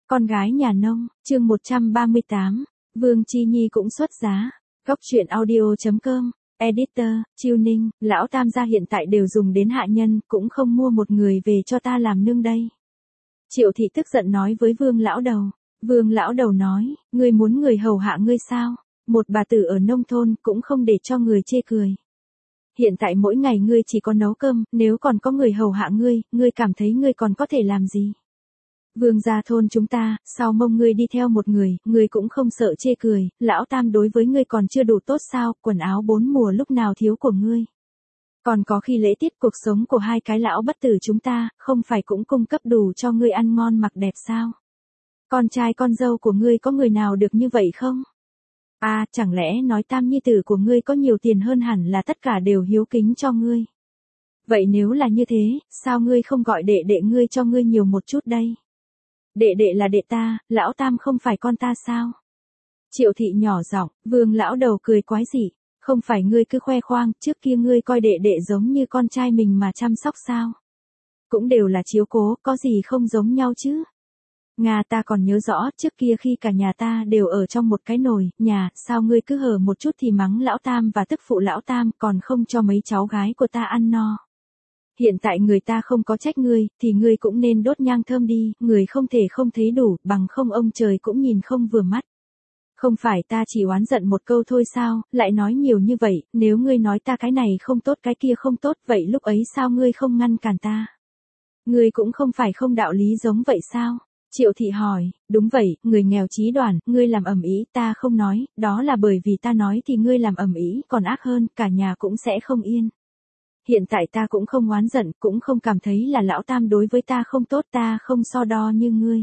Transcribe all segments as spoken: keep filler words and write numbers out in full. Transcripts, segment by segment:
Con gái nhà nông, chương một trăm ba mươi tám, Vương Chi Nhi cũng xuất giá. Góc truyện audio chấm com, Editor, Chiêu Ninh, lão tam gia hiện tại đều dùng đến hạ nhân, cũng không mua một người về cho ta làm nương đây. Triệu thị tức giận nói với Vương lão đầu. Vương lão đầu nói, ngươi muốn người hầu hạ ngươi sao? Một bà tử ở nông thôn cũng không để cho người chê cười. Hiện tại mỗi ngày ngươi chỉ có nấu cơm, nếu còn có người hầu hạ ngươi, ngươi cảm thấy ngươi còn có thể làm gì? Vương gia thôn chúng ta, sao mông ngươi đi theo một người, ngươi cũng không sợ chê cười, lão tam đối với ngươi còn chưa đủ tốt sao, quần áo bốn mùa lúc nào thiếu của ngươi. Còn có khi lễ tiết cuộc sống của hai cái lão bất tử chúng ta, không phải cũng cung cấp đủ cho ngươi ăn ngon mặc đẹp sao? Con trai con dâu của ngươi có người nào được như vậy không? À, chẳng lẽ nói tam nhi tử của ngươi có nhiều tiền hơn hẳn là tất cả đều hiếu kính cho ngươi. Vậy nếu là như thế, sao ngươi không gọi đệ đệ ngươi cho ngươi nhiều một chút đây? Đệ đệ là đệ ta, lão tam không phải con ta sao? Triệu thị nhỏ giọng, Vương lão đầu cười quái dị, không phải ngươi cứ khoe khoang, trước kia ngươi coi đệ đệ giống như con trai mình mà chăm sóc sao? Cũng đều là chiếu cố, có gì không giống nhau chứ? Nga ta còn nhớ rõ, trước kia khi cả nhà ta đều ở trong một cái nồi, nhà, sao ngươi cứ hở một chút thì mắng lão tam và tức phụ lão tam, còn không cho mấy cháu gái của ta ăn no. Hiện tại người ta không có trách ngươi, thì ngươi cũng nên đốt nhang thơm đi, người không thể không thấy đủ, bằng không ông trời cũng nhìn không vừa mắt. Không phải ta chỉ oán giận một câu thôi sao, lại nói nhiều như vậy, nếu ngươi nói ta cái này không tốt cái kia không tốt, vậy lúc ấy sao ngươi không ngăn cản ta? Ngươi cũng không phải không đạo lý giống vậy sao? Triệu thị hỏi, đúng vậy, người nghèo chí đoàn, ngươi làm ầm ĩ, ta không nói, đó là bởi vì ta nói thì ngươi làm ầm ĩ, còn ác hơn, cả nhà cũng sẽ không yên. Hiện tại ta cũng không oán giận, cũng không cảm thấy là lão tam đối với ta không tốt, ta không so đo như ngươi.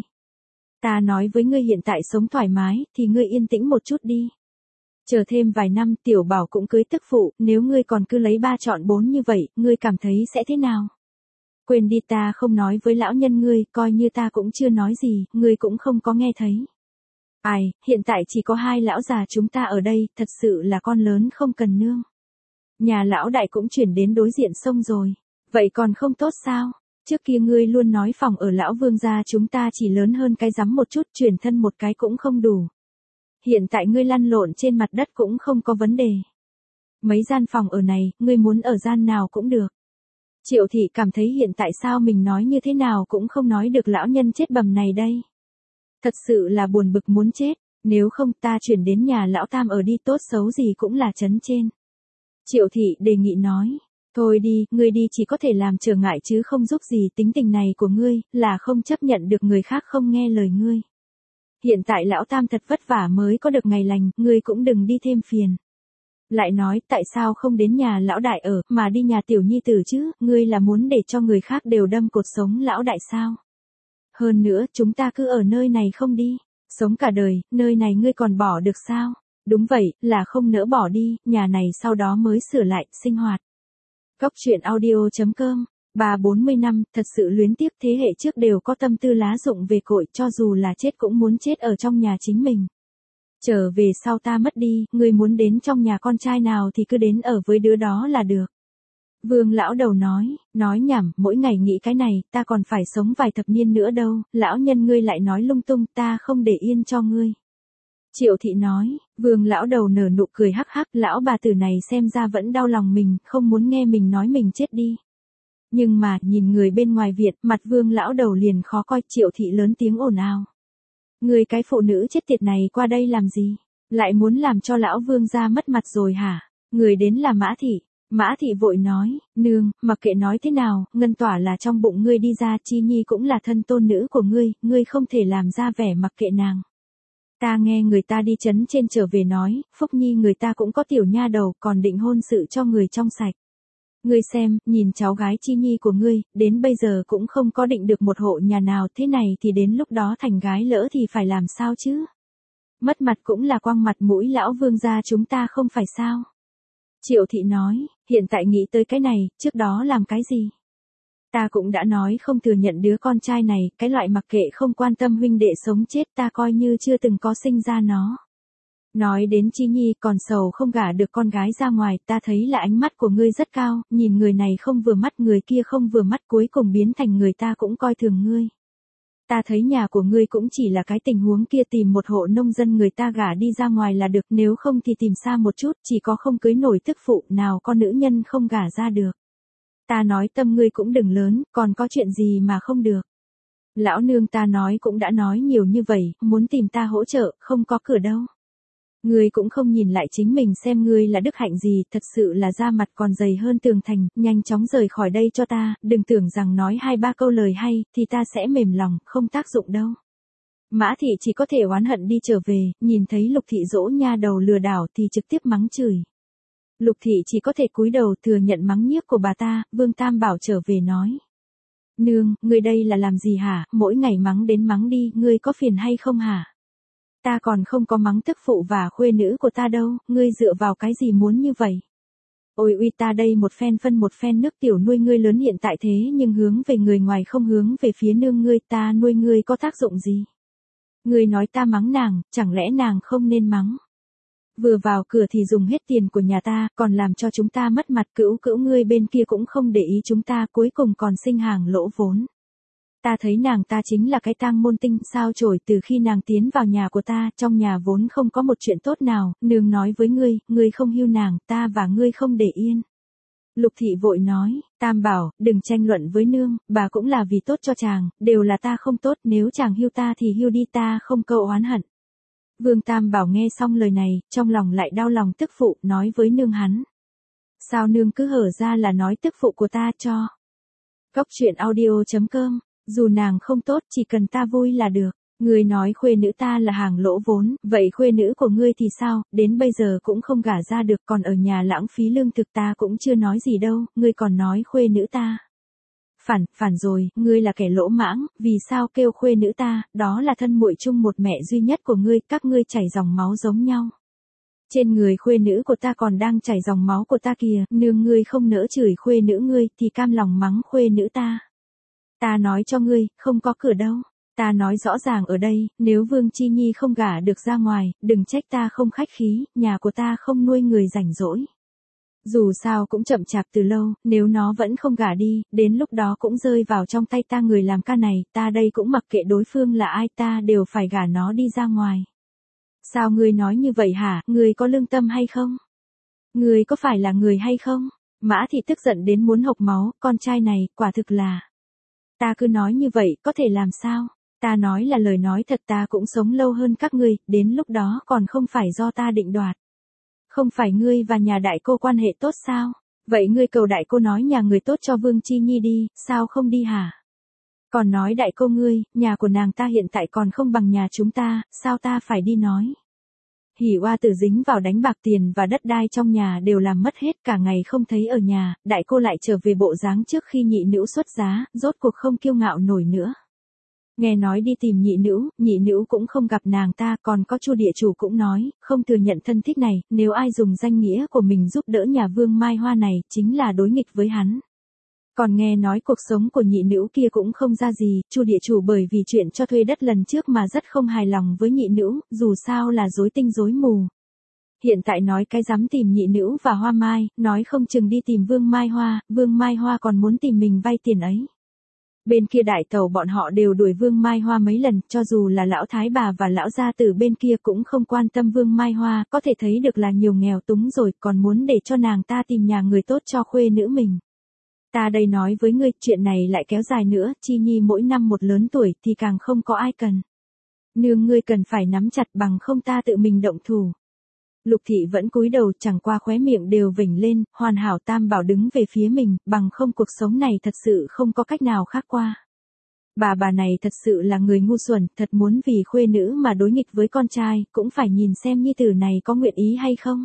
Ta nói với ngươi hiện tại sống thoải mái, thì ngươi yên tĩnh một chút đi. Chờ thêm vài năm tiểu bảo cũng cưới tức phụ, nếu ngươi còn cứ lấy ba chọn bốn như vậy, ngươi cảm thấy sẽ thế nào? Quên đi, ta không nói với lão nhân ngươi, coi như ta cũng chưa nói gì, ngươi cũng không có nghe thấy. Ai, hiện tại chỉ có hai lão già chúng ta ở đây, thật sự là con lớn không cần nương. Nhà lão đại cũng chuyển đến đối diện sông rồi. Vậy còn không tốt sao? Trước kia ngươi luôn nói phòng ở lão vương gia chúng ta chỉ lớn hơn cái rắm một chút, chuyển thân một cái cũng không đủ. Hiện tại ngươi lăn lộn trên mặt đất cũng không có vấn đề. Mấy gian phòng ở này, ngươi muốn ở gian nào cũng được. Triệu thị cảm thấy hiện tại sao mình nói như thế nào cũng không nói được lão nhân chết bầm này đây. Thật sự là buồn bực muốn chết, nếu không ta chuyển đến nhà lão tam ở đi, tốt xấu gì cũng là trấn trên. Triệu thị đề nghị nói, thôi đi, ngươi đi chỉ có thể làm trở ngại chứ không giúp gì, tính tình này của ngươi, là không chấp nhận được người khác không nghe lời ngươi. Hiện tại lão tam thật vất vả mới có được ngày lành, ngươi cũng đừng đi thêm phiền. Lại nói, tại sao không đến nhà lão đại ở, mà đi nhà tiểu nhi tử chứ, ngươi là muốn để cho người khác đều đâm cột sống lão đại sao? Hơn nữa, chúng ta cứ ở nơi này không đi, sống cả đời, nơi này ngươi còn bỏ được sao? Đúng vậy, là không nỡ bỏ đi, nhà này sau đó mới sửa lại, sinh hoạt. Góc truyện audio chấm com, ba bốn mươi năm, thật sự luyến tiếc, thế hệ trước đều có tâm tư lá dụng về cội, cho dù là chết cũng muốn chết ở trong nhà chính mình. Trở về sau ta mất đi, ngươi muốn đến trong nhà con trai nào thì cứ đến ở với đứa đó là được. Vương lão đầu nói, nói nhảm, mỗi ngày nghĩ cái này, ta còn phải sống vài thập niên nữa đâu, lão nhân ngươi lại nói lung tung, ta không để yên cho ngươi. Triệu thị nói, Vương lão đầu nở nụ cười hắc hắc, lão bà tử này xem ra vẫn đau lòng mình, không muốn nghe mình nói mình chết đi. Nhưng mà, nhìn người bên ngoài viện, mặt Vương lão đầu liền khó coi, Triệu thị lớn tiếng ồn ào. Người cái phụ nữ chết tiệt này qua đây làm gì? Lại muốn làm cho lão Vương gia mất mặt rồi hả? Người đến là Mã thị. Mã thị vội nói, nương, mặc kệ nói thế nào, Ngân Tỏa là trong bụng ngươi đi ra, Chi Nhi cũng là thân tôn nữ của ngươi, ngươi không thể làm ra vẻ mặc kệ nàng. Ta nghe người ta đi trấn trên trở về nói, Phúc Nhi người ta cũng có tiểu nha đầu, còn định hôn sự cho người trong sạch. Ngươi xem, nhìn cháu gái Chi Nhi của ngươi, đến bây giờ cũng không có định được một hộ nhà nào, thế này thì đến lúc đó thành gái lỡ thì phải làm sao chứ? Mất mặt cũng là quăng mặt mũi lão Vương gia chúng ta không phải sao? Triệu thị nói, hiện tại nghĩ tới cái này, trước đó làm cái gì? Ta cũng đã nói không thừa nhận đứa con trai này, cái loại mặc kệ không quan tâm huynh đệ sống chết, ta coi như chưa từng có sinh ra nó. Nói đến Chi Nhi, còn sầu không gả được con gái ra ngoài, ta thấy là ánh mắt của ngươi rất cao, nhìn người này không vừa mắt, người kia không vừa mắt, cuối cùng biến thành người ta cũng coi thường ngươi. Ta thấy nhà của ngươi cũng chỉ là cái tình huống kia, tìm một hộ nông dân người ta gả đi ra ngoài là được, nếu không thì tìm xa một chút, chỉ có không cưới nổi tức phụ, nào có nữ nhân không gả ra được. Ta nói tâm ngươi cũng đừng lớn, còn có chuyện gì mà không được. Lão nương ta nói cũng đã nói nhiều như vậy, muốn tìm ta hỗ trợ, không có cửa đâu. Ngươi cũng không nhìn lại chính mình xem ngươi là đức hạnh gì, thật sự là da mặt còn dày hơn tường thành, nhanh chóng rời khỏi đây cho ta, đừng tưởng rằng nói hai ba câu lời hay, thì ta sẽ mềm lòng, không tác dụng đâu. Mã thị chỉ có thể oán hận đi trở về, nhìn thấy Lục thị dỗ nha đầu lừa đảo thì trực tiếp mắng chửi. Lục thị chỉ có thể cúi đầu thừa nhận mắng nhiếc của bà ta, Vương Tam Bảo trở về nói. Nương, ngươi đây là làm gì hả, mỗi ngày mắng đến mắng đi, ngươi có phiền hay không hả? Ta còn không có mắng tức phụ và khuê nữ của ta đâu, ngươi dựa vào cái gì muốn như vậy? Ôi uy, ta đây một phen phân một phen nước tiểu nuôi ngươi lớn hiện tại thế nhưng hướng về người ngoài không hướng về phía nương ngươi, ta nuôi ngươi có tác dụng gì? Ngươi nói ta mắng nàng, chẳng lẽ nàng không nên mắng? Vừa vào cửa thì dùng hết tiền của nhà ta, còn làm cho chúng ta mất mặt, cữu cữu ngươi bên kia cũng không để ý chúng ta, cuối cùng còn sinh hàng lỗ vốn. Ta thấy nàng ta chính là cái tang môn tinh sao chổi, từ khi nàng tiến vào nhà của ta, trong nhà vốn không có một chuyện tốt nào, nương nói với ngươi, ngươi không hiu nàng, ta và ngươi không để yên. Lục thị vội nói, Tam Bảo, đừng tranh luận với nương, bà cũng là vì tốt cho chàng, đều là ta không tốt, nếu chàng hiu ta thì hiu đi, ta không câu oán hận. Vương Tam Bảo nghe xong lời này, trong lòng lại đau lòng tức phụ, nói với nương hắn. Sao nương cứ hở ra là nói tức phụ của ta cho. Cóc truyện audio chấm com, dù nàng không tốt, chỉ cần ta vui là được. Ngươi nói khuê nữ ta là hàng lỗ vốn, vậy khuê nữ của ngươi thì sao, đến bây giờ cũng không gả ra được, còn ở nhà lãng phí lương thực, ta cũng chưa nói gì đâu, ngươi còn nói khuê nữ ta. Phản, phản rồi, ngươi là kẻ lỗ mãng, vì sao kêu khuê nữ ta, đó là thân muội chung một mẹ duy nhất của ngươi, các ngươi chảy dòng máu giống nhau. Trên người khuê nữ của ta còn đang chảy dòng máu của ta kìa, nương ngươi không nỡ chửi khuê nữ ngươi, thì cam lòng mắng khuê nữ ta. Ta nói cho ngươi, không có cửa đâu. Ta nói rõ ràng ở đây, nếu Vương Chi Nhi không gả được ra ngoài, đừng trách ta không khách khí, nhà của ta không nuôi người rảnh rỗi. Dù sao cũng chậm chạp từ lâu, nếu nó vẫn không gả đi, đến lúc đó cũng rơi vào trong tay ta người làm ca này, ta đây cũng mặc kệ đối phương là ai, ta đều phải gả nó đi ra ngoài. Sao ngươi nói như vậy hả, ngươi có lương tâm hay không? Ngươi có phải là người hay không? Mã thị tức giận đến muốn hộc máu, con trai này, quả thực là. Ta cứ nói như vậy, có thể làm sao? Ta nói là lời nói thật, ta cũng sống lâu hơn các ngươi, đến lúc đó còn không phải do ta định đoạt. Không phải ngươi và nhà đại cô quan hệ tốt sao? Vậy ngươi cầu đại cô nói nhà người tốt cho Vương Chi Nhi đi, sao không đi hả? Còn nói đại cô ngươi, nhà của nàng ta hiện tại còn không bằng nhà chúng ta, sao ta phải đi nói? Hỉ Oa Tử dính vào đánh bạc, tiền và đất đai trong nhà đều làm mất hết, cả ngày không thấy ở nhà, đại cô lại trở về bộ dáng trước khi nhị nữ xuất giá, rốt cuộc không kiêu ngạo nổi nữa. Nghe nói đi tìm nhị nữ, nhị nữ cũng không gặp nàng ta, còn có Chu địa chủ cũng nói, không thừa nhận thân thích này, nếu ai dùng danh nghĩa của mình giúp đỡ nhà Vương Mai Hoa này, chính là đối nghịch với hắn. Còn nghe nói cuộc sống của nhị nữ kia cũng không ra gì, Chu địa chủ bởi vì chuyện cho thuê đất lần trước mà rất không hài lòng với nhị nữ, dù sao là rối tinh rối mù. Hiện tại nói cái dám tìm nhị nữ và Hoa Mai, nói không chừng đi tìm Vương Mai Hoa, Vương Mai Hoa còn muốn tìm mình vay tiền ấy. Bên kia đại tàu bọn họ đều đuổi Vương Mai Hoa mấy lần, cho dù là lão thái bà và lão gia tử bên kia cũng không quan tâm Vương Mai Hoa, có thể thấy được là nhiều nghèo túng rồi, còn muốn để cho nàng ta tìm nhà người tốt cho khuê nữ mình. Ta đây nói với ngươi, chuyện này lại kéo dài nữa, Chi Nhi mỗi năm một lớn tuổi thì càng không có ai cần. Nương ngươi cần phải nắm chặt, bằng không ta tự mình động thủ. Lục thị vẫn cúi đầu, chẳng qua khóe miệng đều vểnh lên, hoàn hảo Tam Bảo đứng về phía mình, bằng không cuộc sống này thật sự không có cách nào khác qua. Bà bà này thật sự là người ngu xuẩn, thật muốn vì khuê nữ mà đối nghịch với con trai, cũng phải nhìn xem nhi tử này có nguyện ý hay không.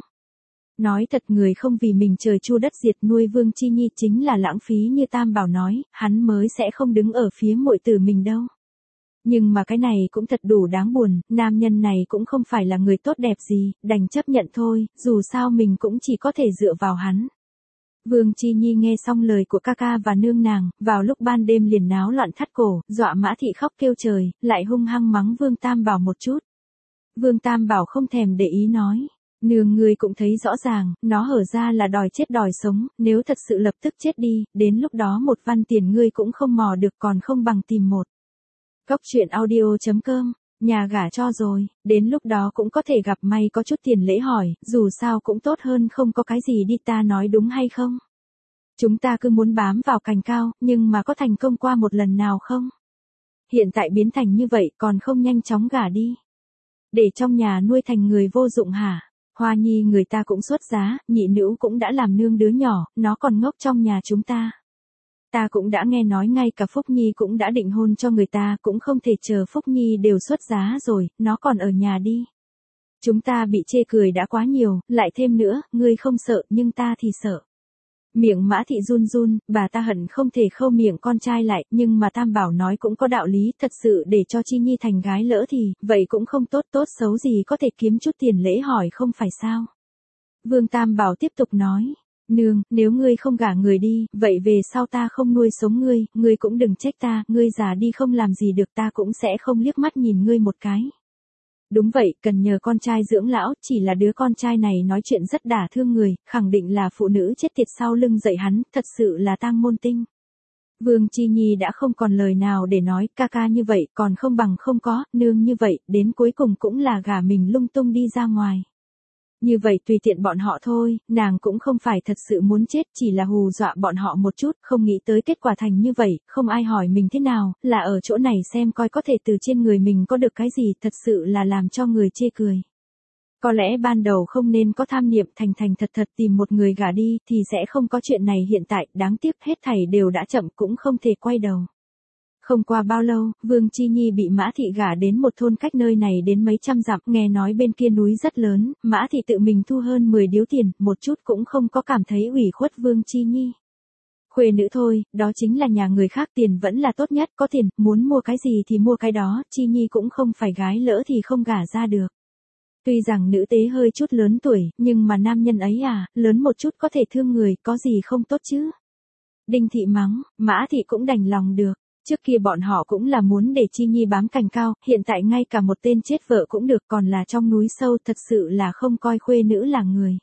Nói thật, người không vì mình trời chu đất diệt nuôi Vương Chi Nhi chính là lãng phí, như Tam Bảo nói, hắn mới sẽ không đứng ở phía muội tử mình đâu. Nhưng mà cái này cũng thật đủ đáng buồn, nam nhân này cũng không phải là người tốt đẹp gì, đành chấp nhận thôi, dù sao mình cũng chỉ có thể dựa vào hắn. Vương Chi Nhi nghe xong lời của ca ca và nương nàng, vào lúc ban đêm liền náo loạn thắt cổ, dọa Mã thị khóc kêu trời, lại hung hăng mắng Vương Tam Bảo một chút. Vương Tam Bảo không thèm để ý nói, nương ngươi cũng thấy rõ ràng, nó hở ra là đòi chết đòi sống, nếu thật sự lập tức chết đi, đến lúc đó một văn tiền ngươi cũng không mò được, còn không bằng tìm một Cốc truyện audio chấm com, nhà gả cho rồi, đến lúc đó cũng có thể gặp may có chút tiền lễ hỏi, dù sao cũng tốt hơn không có cái gì đi, ta nói đúng hay không? Chúng ta cứ muốn bám vào cành cao, nhưng mà có thành công qua một lần nào không? Hiện tại biến thành như vậy còn không nhanh chóng gả đi. Để trong nhà nuôi thành người vô dụng hả? Hoa nhi người ta cũng xuất giá, nhị nữ cũng đã làm nương đứa nhỏ, nó còn ngốc trong nhà chúng ta. Ta cũng đã nghe nói ngay cả Phúc Nhi cũng đã định hôn cho người ta, cũng không thể chờ Phúc Nhi đều xuất giá rồi, nó còn ở nhà đi. Chúng ta bị chê cười đã quá nhiều, lại thêm nữa, ngươi không sợ nhưng ta thì sợ. Miệng Mã Thị run run, bà ta hận không thể khâu miệng con trai lại, nhưng mà Tam Bảo nói cũng có đạo lý, thật sự để cho Chi Nhi thành gái lỡ thì, vậy cũng không tốt, tốt xấu gì có thể kiếm chút tiền lễ hỏi không phải sao. Vương Tam Bảo tiếp tục nói, nương, nếu ngươi không gả người đi, vậy về sau ta không nuôi sống ngươi, ngươi cũng đừng trách ta, ngươi già đi không làm gì được, ta cũng sẽ không liếc mắt nhìn ngươi một cái. Đúng vậy, cần nhờ con trai dưỡng lão, chỉ là đứa con trai này nói chuyện rất đả thương người, khẳng định là phụ nữ chết tiệt sau lưng dạy hắn, thật sự là tang môn tinh. Vương Chi Nhi đã không còn lời nào để nói, ca ca như vậy còn không bằng không có, nương như vậy, đến cuối cùng cũng là gả mình lung tung đi ra ngoài. Như vậy tùy tiện bọn họ thôi, nàng cũng không phải thật sự muốn chết, chỉ là hù dọa bọn họ một chút, không nghĩ tới kết quả thành như vậy, không ai hỏi mình thế nào, là ở chỗ này xem coi có thể từ trên người mình có được cái gì, thật sự là làm cho người chê cười. Có lẽ ban đầu không nên có tham niệm, thành thành thật thật tìm một người gả đi, thì sẽ không có chuyện này hiện tại, đáng tiếc hết thảy đều đã chậm, cũng không thể quay đầu. Không qua bao lâu, Vương Chi Nhi bị Mã Thị gả đến một thôn cách nơi này đến mấy trăm dặm, nghe nói bên kia núi rất lớn, Mã Thị tự mình thu hơn mười điếu tiền, một chút cũng không có cảm thấy ủy khuất Vương Chi Nhi. Khuê nữ thôi, đó chính là nhà người khác, tiền vẫn là tốt nhất, có tiền, muốn mua cái gì thì mua cái đó, Chi Nhi cũng không phải gái lỡ thì không gả ra được. Tuy rằng nữ tế hơi chút lớn tuổi, nhưng mà nam nhân ấy à, lớn một chút có thể thương người, có gì không tốt chứ. Đinh Thị mắng, Mã Thị cũng đành lòng được. Trước kia bọn họ cũng là muốn để Chi Nhi bám cành cao, hiện tại ngay cả một tên chết vợ cũng được, còn là trong núi sâu, thật sự là không coi khuê nữ là người.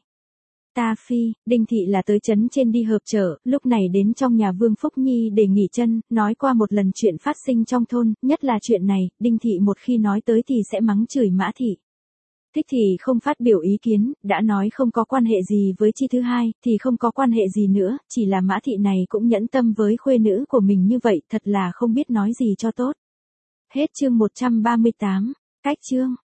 Ta phi, Đinh Thị là tới trấn trên đi hợp chợ, lúc này đến trong nhà Vương Phúc Nhi để nghỉ chân, nói qua một lần chuyện phát sinh trong thôn, nhất là chuyện này, Đinh Thị một khi nói tới thì sẽ mắng chửi Mã Thị. Thích thì không phát biểu ý kiến, đã nói không có quan hệ gì với Chi thứ hai, thì không có quan hệ gì nữa, chỉ là Mã Thị này cũng nhẫn tâm với khuê nữ của mình như vậy, thật là không biết nói gì cho tốt. Hết chương một trăm ba mươi tám, cách chương.